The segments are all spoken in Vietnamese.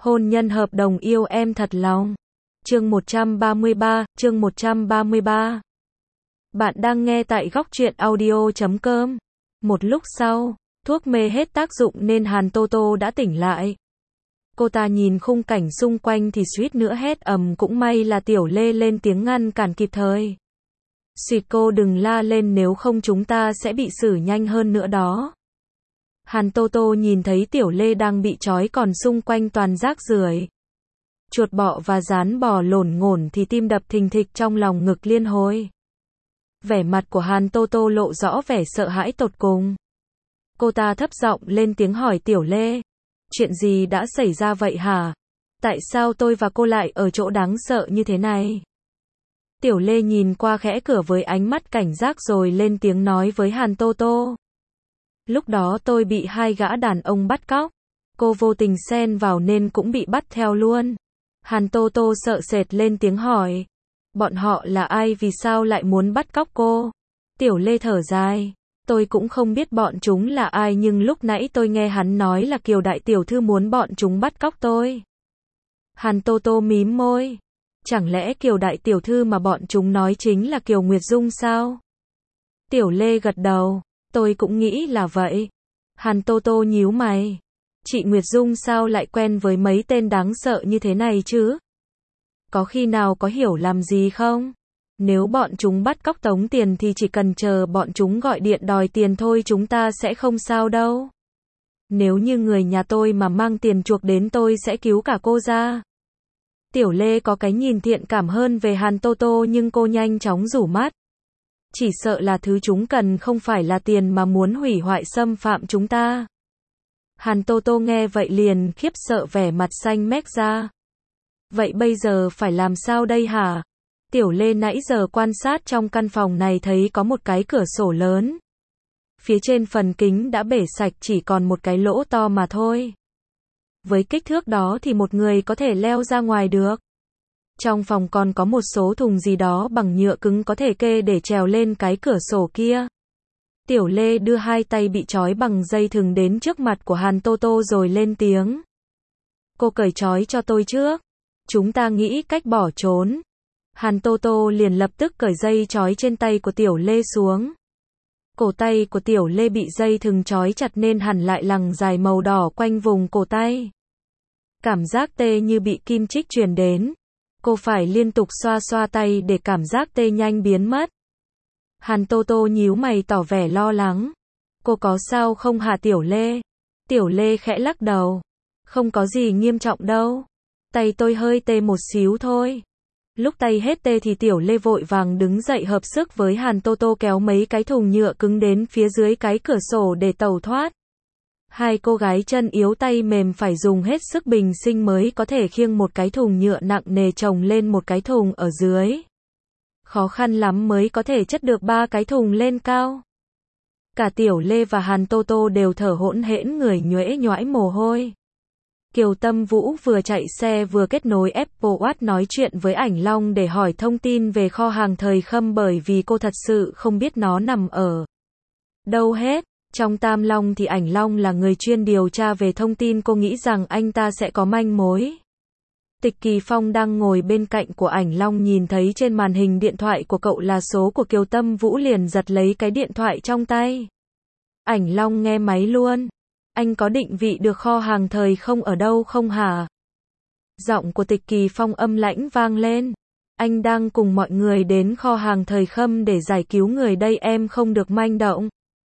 Hôn nhân hợp đồng yêu em thật lòng. Chương 133. Bạn đang nghe tại góc truyện audio.com. Một lúc sau, thuốc mê hết tác dụng nên Hàn Tô Tô đã tỉnh lại. Cô ta nhìn khung cảnh xung quanh thì suýt nữa hét ầm, cũng may là Tiểu Lê lên tiếng ngăn cản kịp thời. Xuyệt, cô đừng la lên, nếu không chúng ta sẽ bị xử nhanh hơn nữa đó. Hàn Tô Tô nhìn thấy Tiểu Lê đang bị trói còn xung quanh toàn rác rưởi, chuột bọ và rán bò lổn ngổn thì tim đập thình thịch trong lòng ngực liên hồi. Vẻ mặt của Hàn Tô Tô lộ rõ vẻ sợ hãi tột cùng. Cô ta thấp giọng lên tiếng hỏi Tiểu Lê, chuyện gì đã xảy ra vậy hả? Tại sao tôi và cô lại ở chỗ đáng sợ như thế này? Tiểu Lê nhìn qua khẽ cửa với ánh mắt cảnh giác rồi lên tiếng nói với Hàn Tô Tô. Lúc đó tôi bị hai gã đàn ông bắt cóc. Cô vô tình xen vào nên cũng bị bắt theo luôn. Hàn Tô Tô sợ sệt lên tiếng hỏi. Bọn họ là ai, vì sao lại muốn bắt cóc cô? Tiểu Lê thở dài. Tôi cũng không biết bọn chúng là ai, nhưng lúc nãy tôi nghe hắn nói là Kiều đại tiểu thư muốn bọn chúng bắt cóc tôi. Hàn Tô Tô mím môi. Chẳng lẽ Kiều đại tiểu thư mà bọn chúng nói chính là Kiều Nguyệt Dung sao? Tiểu Lê gật đầu. Tôi cũng nghĩ là vậy. Hàn Tô Tô nhíu mày. Chị Nguyệt Dung sao lại quen với mấy tên đáng sợ như thế này chứ? Có khi nào có hiểu lầm gì không? Nếu bọn chúng bắt cóc tống tiền thì chỉ cần chờ bọn chúng gọi điện đòi tiền thôi, chúng ta sẽ không sao đâu. Nếu như người nhà tôi mà mang tiền chuộc đến, tôi sẽ cứu cả cô ra. Tiểu Lê có cái nhìn thiện cảm hơn về Hàn Tô Tô, nhưng cô nhanh chóng rủ mắt. Chỉ sợ là thứ chúng cần không phải là tiền mà muốn hủy hoại xâm phạm chúng ta. Hàn Tô Tô nghe vậy liền khiếp sợ, vẻ mặt xanh mét ra. Vậy bây giờ phải làm sao đây hả? Tiểu Lê nãy giờ quan sát trong căn phòng này thấy có một cái cửa sổ lớn. Phía trên phần kính đã bể sạch, chỉ còn một cái lỗ to mà thôi. Với kích thước đó thì một người có thể leo ra ngoài được. Trong phòng còn có một số thùng gì đó bằng nhựa cứng có thể kê để trèo lên cái cửa sổ kia. Tiểu Lê đưa hai tay bị trói bằng dây thừng đến trước mặt của Hàn Tô Tô rồi lên tiếng. Cô cởi trói cho tôi trước. Chúng ta nghĩ cách bỏ trốn. Hàn Tô Tô liền lập tức cởi dây trói trên tay của Tiểu Lê xuống. Cổ tay của Tiểu Lê bị dây thừng trói chặt nên hằn lại lằn dài màu đỏ quanh vùng cổ tay. Cảm giác tê như bị kim chích truyền đến. Cô phải liên tục xoa xoa tay để cảm giác tê nhanh biến mất. Hàn Tô Tô nhíu mày tỏ vẻ lo lắng. Cô có sao không hả Tiểu Lê? Tiểu Lê khẽ lắc đầu. Không có gì nghiêm trọng đâu. Tay tôi hơi tê một xíu thôi. Lúc tay hết tê thì Tiểu Lê vội vàng đứng dậy hợp sức với Hàn Tô Tô kéo mấy cái thùng nhựa cứng đến phía dưới cái cửa sổ để tẩu thoát. Hai cô gái chân yếu tay mềm phải dùng hết sức bình sinh mới có thể khiêng một cái thùng nhựa nặng nề chồng lên một cái thùng ở dưới. Khó khăn lắm mới có thể chất được ba cái thùng lên cao. Cả Tiểu Lê và Hàn Tô Tô đều thở hổn hển, người nhoẻn nhoãi mồ hôi. Kiều Tâm Vũ vừa chạy xe vừa kết nối Apple Watch nói chuyện với Ảnh Long để hỏi thông tin về kho hàng thời Khâm, bởi vì cô thật sự không biết nó nằm ở đâu hết. Trong Tam Long thì Ảnh Long là người chuyên điều tra về thông tin, cô nghĩ rằng anh ta sẽ có manh mối. Tịch Kỳ Phong đang ngồi bên cạnh của Ảnh Long nhìn thấy trên màn hình điện thoại của cậu là số của Kiều Tâm Vũ liền giật lấy cái điện thoại trong tay. Ảnh Long nghe máy luôn. Anh có định vị được kho hàng thời không ở đâu không hả? Giọng của Tịch Kỳ Phong âm lãnh vang lên. Anh đang cùng mọi người đến kho hàng thời Khâm để giải cứu người đây, em không được manh động.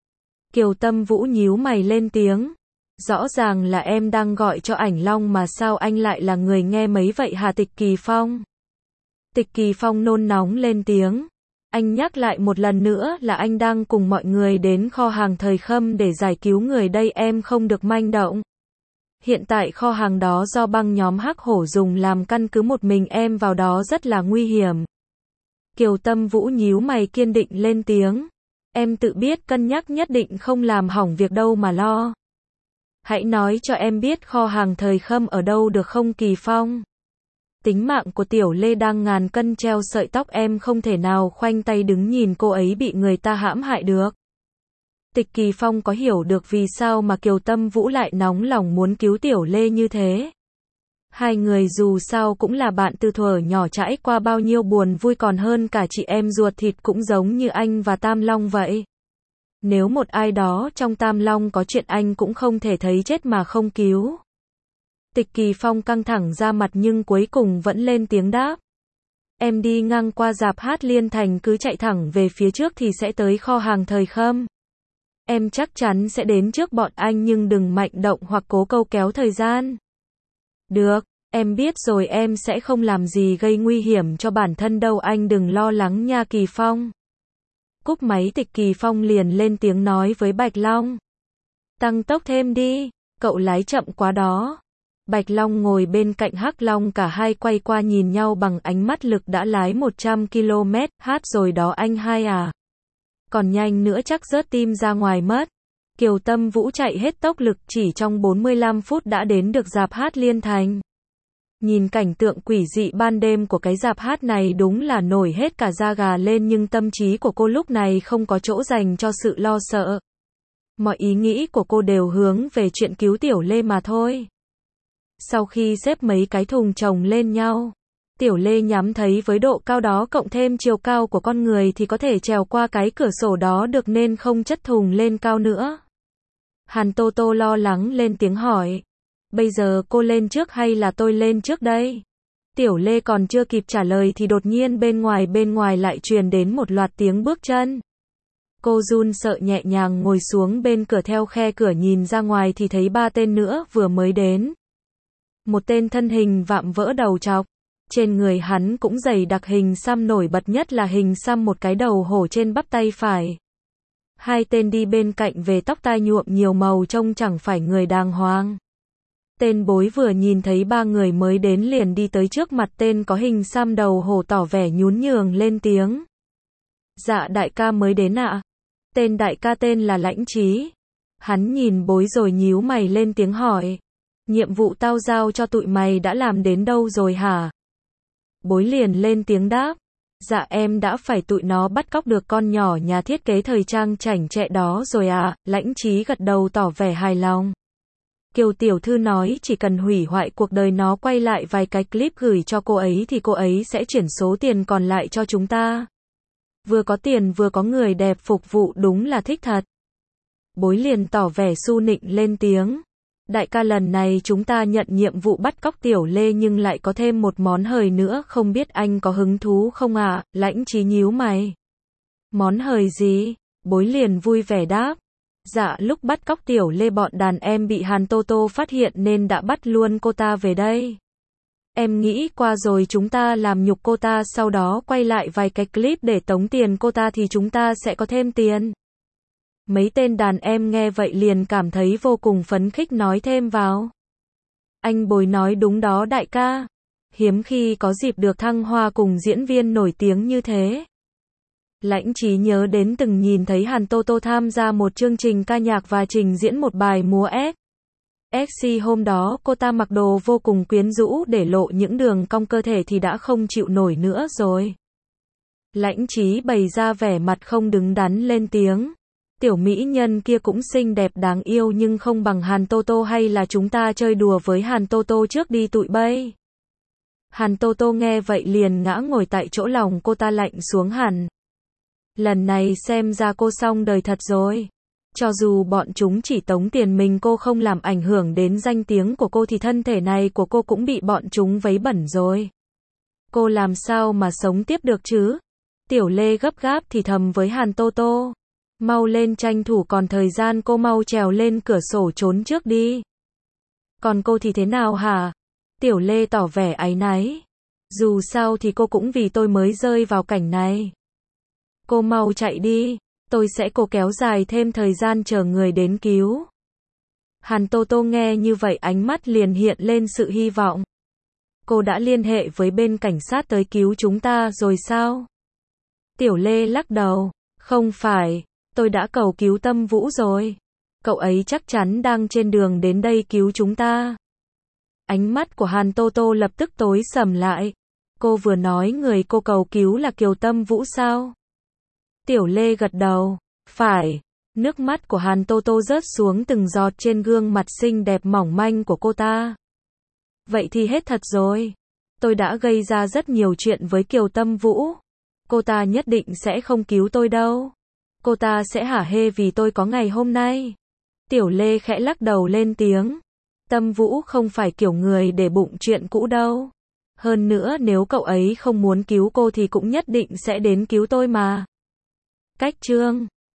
Kiều Tâm Vũ nhíu mày lên tiếng. Rõ ràng là em đang gọi cho Ảnh Long mà sao anh lại là người nghe mấy vậy hả Tịch Kỳ Phong? Tịch Kỳ Phong nôn nóng lên tiếng. Anh nhắc lại một lần nữa là anh đang cùng mọi người đến kho hàng thời Khâm để giải cứu người đây, em không được manh động. Hiện tại kho hàng đó do băng nhóm Hắc Hổ dùng làm căn cứ, một mình em vào đó rất là nguy hiểm. Kiều Tâm Vũ nhíu mày kiên định lên tiếng. Em tự biết cân nhắc, nhất định không làm hỏng việc đâu mà lo. Hãy nói cho em biết kho hàng thời Khâm ở đâu được không Kỳ Phong? Tính mạng của Tiểu Lê đang ngàn cân treo sợi tóc, em không thể nào khoanh tay đứng nhìn cô ấy bị người ta hãm hại được. Tịch Kỳ Phong có hiểu được vì sao mà Kiều Tâm Vũ lại nóng lòng muốn cứu Tiểu Lê như thế. Hai người dù sao cũng là bạn từ thuở nhỏ, trải qua bao nhiêu buồn vui còn hơn cả chị em ruột thịt, cũng giống như anh và Tam Long vậy. Nếu một ai đó trong Tam Long có chuyện anh cũng không thể thấy chết mà không cứu. Tịch Kỳ Phong căng thẳng ra mặt nhưng cuối cùng vẫn lên tiếng đáp. Em đi ngang qua rạp hát Liên Thành, cứ chạy thẳng về phía trước thì sẽ tới kho hàng Thời Khâm. Em chắc chắn sẽ đến trước bọn anh, nhưng đừng mạnh động hoặc cố câu kéo thời gian. Được, em biết rồi, em sẽ không làm gì gây nguy hiểm cho bản thân đâu, anh đừng lo lắng nha Kỳ Phong. Cúp máy Tịch Kỳ Phong liền lên tiếng nói với Bạch Long. Tăng tốc thêm đi, cậu lái chậm quá đó. Bạch Long ngồi bên cạnh Hắc Long, cả hai quay qua nhìn nhau bằng ánh mắt lực đã lái 100 km/h rồi đó anh hai à. Còn nhanh nữa chắc rớt tim ra ngoài mất. Kiều Tâm Vũ chạy hết tốc lực, chỉ trong 45 phút đã đến được rạp hát Liên Thành. Nhìn cảnh tượng quỷ dị ban đêm của cái rạp hát này đúng là nổi hết cả da gà lên, nhưng tâm trí của cô lúc này không có chỗ dành cho sự lo sợ. Mọi ý nghĩ của cô đều hướng về chuyện cứu Tiểu Lê mà thôi. Sau khi xếp mấy cái thùng chồng lên nhau, Tiểu Lê nhắm thấy với độ cao đó cộng thêm chiều cao của con người thì có thể trèo qua cái cửa sổ đó được, nên không chất thùng lên cao nữa. Hàn Tô Tô lo lắng lên tiếng hỏi. Bây giờ cô lên trước hay là tôi lên trước đây? Tiểu Lê còn chưa kịp trả lời thì đột nhiên bên ngoài lại truyền đến một loạt tiếng bước chân. Cô run sợ nhẹ nhàng ngồi xuống bên cửa, theo khe cửa nhìn ra ngoài thì thấy 3 tên nữa vừa mới đến. Một tên thân hình vạm vỡ đầu trọc, trên người hắn cũng dày đặc hình xăm, nổi bật nhất là hình xăm một cái đầu hổ trên bắp tay phải. Hai tên đi bên cạnh về tóc tai nhuộm nhiều màu, trông chẳng phải người đàng hoàng. Tên bối vừa nhìn thấy 3 người mới đến liền đi tới trước mặt tên có hình xăm đầu hổ, tỏ vẻ nhún nhường lên tiếng. Dạ đại ca mới đến ạ. Tên đại ca tên là Lãnh Chí. Hắn nhìn bối rồi nhíu mày lên tiếng hỏi. Nhiệm vụ tao giao cho tụi mày đã làm đến đâu rồi hả? Bối liền lên tiếng đáp. Dạ em đã phải tụi nó bắt cóc được con nhỏ nhà thiết kế thời trang chảnh chẹ đó rồi ạ. Lãnh Chí gật đầu tỏ vẻ hài lòng. Kiều tiểu thư nói chỉ cần hủy hoại cuộc đời nó, quay lại vài cái clip gửi cho cô ấy thì cô ấy sẽ chuyển số tiền còn lại cho chúng ta. Vừa có tiền vừa có người đẹp phục vụ, đúng là thích thật. Bối liền tỏ vẻ su nịnh lên tiếng. Đại ca, lần này chúng ta nhận nhiệm vụ bắt cóc Tiểu Lê nhưng lại có thêm một món hời nữa, không biết anh có hứng thú không ạ? Lãnh Chí nhíu mày. Món hời gì? Bối liền vui vẻ đáp. Dạ lúc bắt cóc Tiểu Lê bọn đàn em bị Hàn Tô Tô phát hiện nên đã bắt luôn cô ta về đây. Em nghĩ qua rồi, chúng ta làm nhục cô ta, sau đó quay lại vài cái clip để tống tiền cô ta thì chúng ta sẽ có thêm tiền. Mấy tên đàn em nghe vậy liền cảm thấy vô cùng phấn khích nói thêm vào. Anh Bồi nói đúng đó đại ca. Hiếm khi có dịp được thăng hoa cùng diễn viên nổi tiếng như thế. Lãnh Chí nhớ đến từng nhìn thấy Hàn Tô Tô tham gia một chương trình ca nhạc và trình diễn một bài múa sexy. Hôm đó cô ta mặc đồ vô cùng quyến rũ, để lộ những đường cong cơ thể thì đã không chịu nổi nữa rồi. Lãnh Chí bày ra vẻ mặt không đứng đắn lên tiếng. Tiểu mỹ nhân kia cũng xinh đẹp đáng yêu nhưng không bằng Hàn Tô Tô, hay là chúng ta chơi đùa với Hàn Tô Tô trước đi tụi bay. Hàn Tô Tô nghe vậy liền ngã ngồi tại chỗ, lòng cô ta lạnh xuống hẳn. Lần này xem ra cô xong đời thật rồi. Cho dù bọn chúng chỉ tống tiền mình, cô không làm ảnh hưởng đến danh tiếng của cô thì thân thể này của cô cũng bị bọn chúng vấy bẩn rồi. Cô làm sao mà sống tiếp được chứ? Tiểu Lê gấp gáp thì thầm với Hàn Tô Tô. Mau lên, tranh thủ còn thời gian, cô mau trèo lên cửa sổ trốn trước đi. Còn cô thì thế nào hả? Tiểu Lê tỏ vẻ áy náy. Dù sao thì cô cũng vì tôi mới rơi vào cảnh này. Cô mau chạy đi, tôi sẽ cố kéo dài thêm thời gian chờ người đến cứu. Hàn Tô Tô nghe như vậy ánh mắt liền hiện lên sự hy vọng. Cô đã liên hệ với bên cảnh sát tới cứu chúng ta rồi sao? Tiểu Lê lắc đầu. Không phải, tôi đã cầu cứu Tâm Vũ rồi. Cậu ấy chắc chắn đang trên đường đến đây cứu chúng ta. Ánh mắt của Hàn Tô Tô lập tức tối sầm lại. Cô vừa nói người cô cầu cứu là Kiều Tâm Vũ sao? Tiểu Lê gật đầu. Phải. Nước mắt của Hàn Tô Tô rớt xuống từng giọt trên gương mặt xinh đẹp mỏng manh của cô ta. Vậy thì hết thật rồi. Tôi đã gây ra rất nhiều chuyện với Kiều Tâm Vũ. Cô ta nhất định sẽ không cứu tôi đâu. Cô ta sẽ hả hê vì tôi có ngày hôm nay. Tiểu Lê khẽ lắc đầu lên tiếng. Tâm Vũ không phải kiểu người để bụng chuyện cũ đâu. Hơn nữa nếu cậu ấy không muốn cứu cô thì cũng nhất định sẽ đến cứu tôi mà. Cách chương